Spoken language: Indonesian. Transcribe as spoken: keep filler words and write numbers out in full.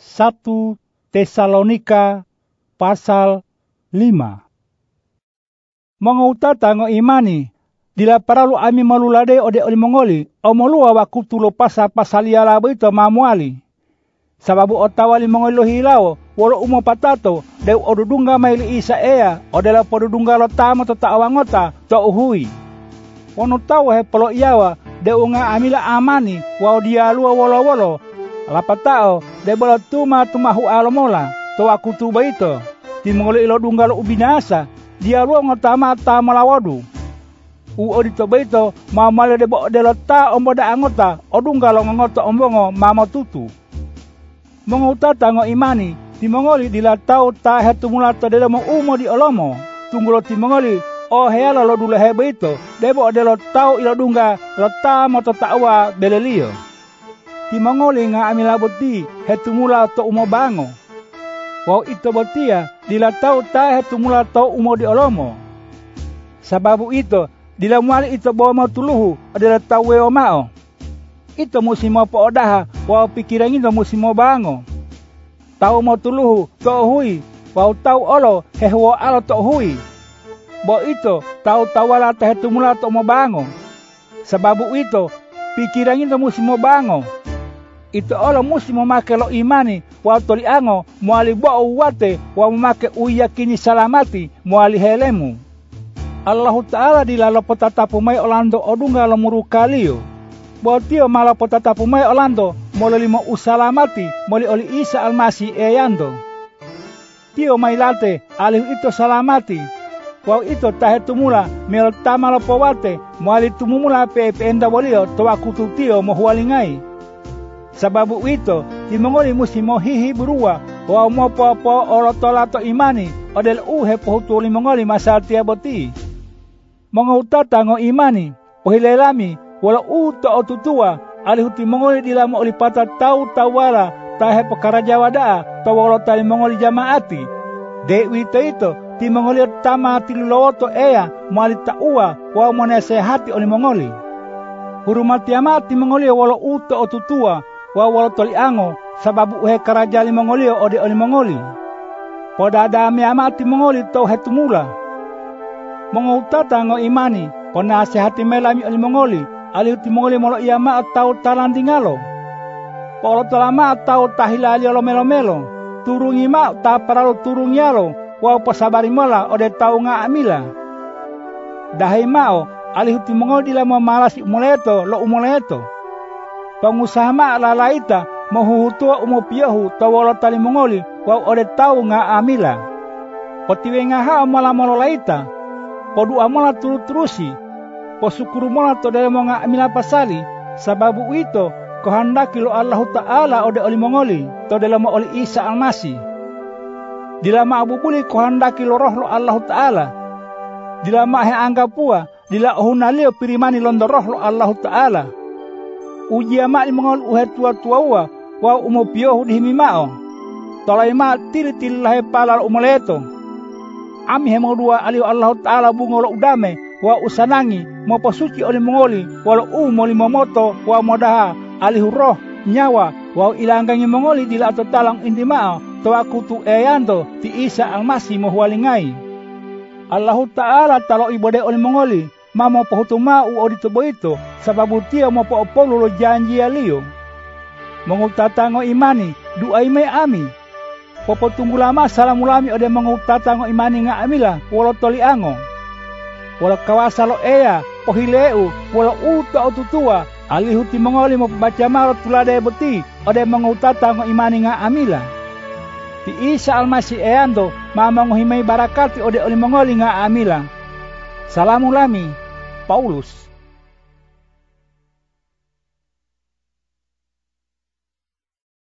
satu Tesalonika pasal lima. Mangauta ngo imani, dila paralu ami malulade ode oli mongoli, o molua wakutu lo pasa pasalia labo ito mamuali. Sababu otawali mongoli lo hilao, walo umo patato, deu odudunga maili isa ea, odela podudunga lo tamo to taawangota, to uhui. Wano tawa he polo iawa, deu nga amila amani, wao dialua wolo wolo, lapatao, de bola tuma tumahu alomola, to wakutu baito, timongoli ilo dunga lo ubinasa, dialua ngotama tamalawadu. U odito baito, mamale de bo de lo ta omboda angota, odunga lo ngota ombongo mama tutu. Mangutata ngo imani, timongoli dilatau ta hetumula to de mo umo di olomo, tunggulo timongoli, o heala lo dule hebe ito, debo de lo tau ilo dunga, lo ta moto tawa belelio. Timongoli nga amila boti, hetumula to umo bango. Wau ito botia, dilatau ta hetumula to umo di olomo. Sababu ito, dilamwali ito bawa matuluhu, adalah tau weo mao. Ito musimo po odaha, wau pikiran ito musimo bango. Tau matuluhu, to hui, wau tau olo, hehuo alo to hui. Bo ito, tau tawala tahetumula to mo bango. Sababu ito, pikiran ito musimo bango. Ito olo musimo make lo imani, wau toli ango, muali bo uwate, wau make uyakini salamati, muali helemu. Allah Ta'ala dilalo potatapu mai olando odunga lo muru kalio. Botio mala potatapu mai olando, molo limo usalamati, moli oli Isa almasi eyando. Tio mai late, alih ito salamati. Wau ito tahe tumula, mel tamalo powate, muali tumumula pe enda bolio, toa kutu tio mohualingai. Sababu ito, timongoli musimo hihi burua, wau mopo po orotolato imani, odel uhe pohutu limongoli masal tia boti. Mangutata ngo imani, pohilelami, wala uto o tutua, alihuti mongoli dilamo olipata tau tawala, tahe pekaraja wadaa, tawala tali mongoli jamaati. Dewi ito ito, ti mongoli tama tilulowoto ea, muali taua, wa monesehati oli mongoli. Hurumati amati mongoli wala uto o tutua, wa wala toli ango, sababu uhe karaja li mongoli ode oli mongoli. Podada mi amati mongoli tau hetumula. Mangutata ngo imani, ponasehati melami oli mongoli, alihuti mongoli molo iama atau talandingalo. Polo talama atau tahilali olo melo melo, turungi ma ta paralo turungi alo, wau pasabari mola ode tau nga amila. Dahai mao, alihuti mongoli dilamo malasi umuleto lo umuleto. Pengusaha ma lalaita, mohuhutua umupiyahu tawolo tali mongoli, wau ode tau nga amila. Potiwe ngaha mola molo laita, podu amola turu-terusi, posukuru mola to dele monga amila pasali, sababu ito kehendaki lo Allah Ta'ala ode oli mongoli, to dele mo oli Isa almasi. Dilama abubuli kehendaki lo roh lo Allah Ta'ala. Dilama he anggapua, dila ohunalio pirimani londo roh lo Allah Ta'ala. Uji ama li mongol uhe tua-tua ua, wa umopiohu dihimimao. Tolai ma tiri-tiri lahe pala lo umoleto. Ami hemo dua aliu Allah Ta'ala bungolo udame, wa usanangi, mo posuci oli mongoli, walo u moli momoto, wa modaha, alihu roh, nyawa, wa ilanggangi mongoli dila ato talang indimao, toa kutu eyando, ti Isa almasi mohualingai. Allah Ta'ala talo ibode oli mongoli, mamo pohutuma u odito boito, sababu tia mo po opolo lo janji alio. Mangutatango imani, duai me ami. Popo tunggu lama salamulami ode mangutata ngo imani nga amila, walo toli ango. Wala kawasa lo ea, pohileu, wala uta o tutua, alihuti mongoli mo baca maro tulade beti, ode mangutata ngo imani nga amila. Ti Isa almasi eando, mamango himay barakati ode oli mongoli nga amila. Salamulami, Paulus.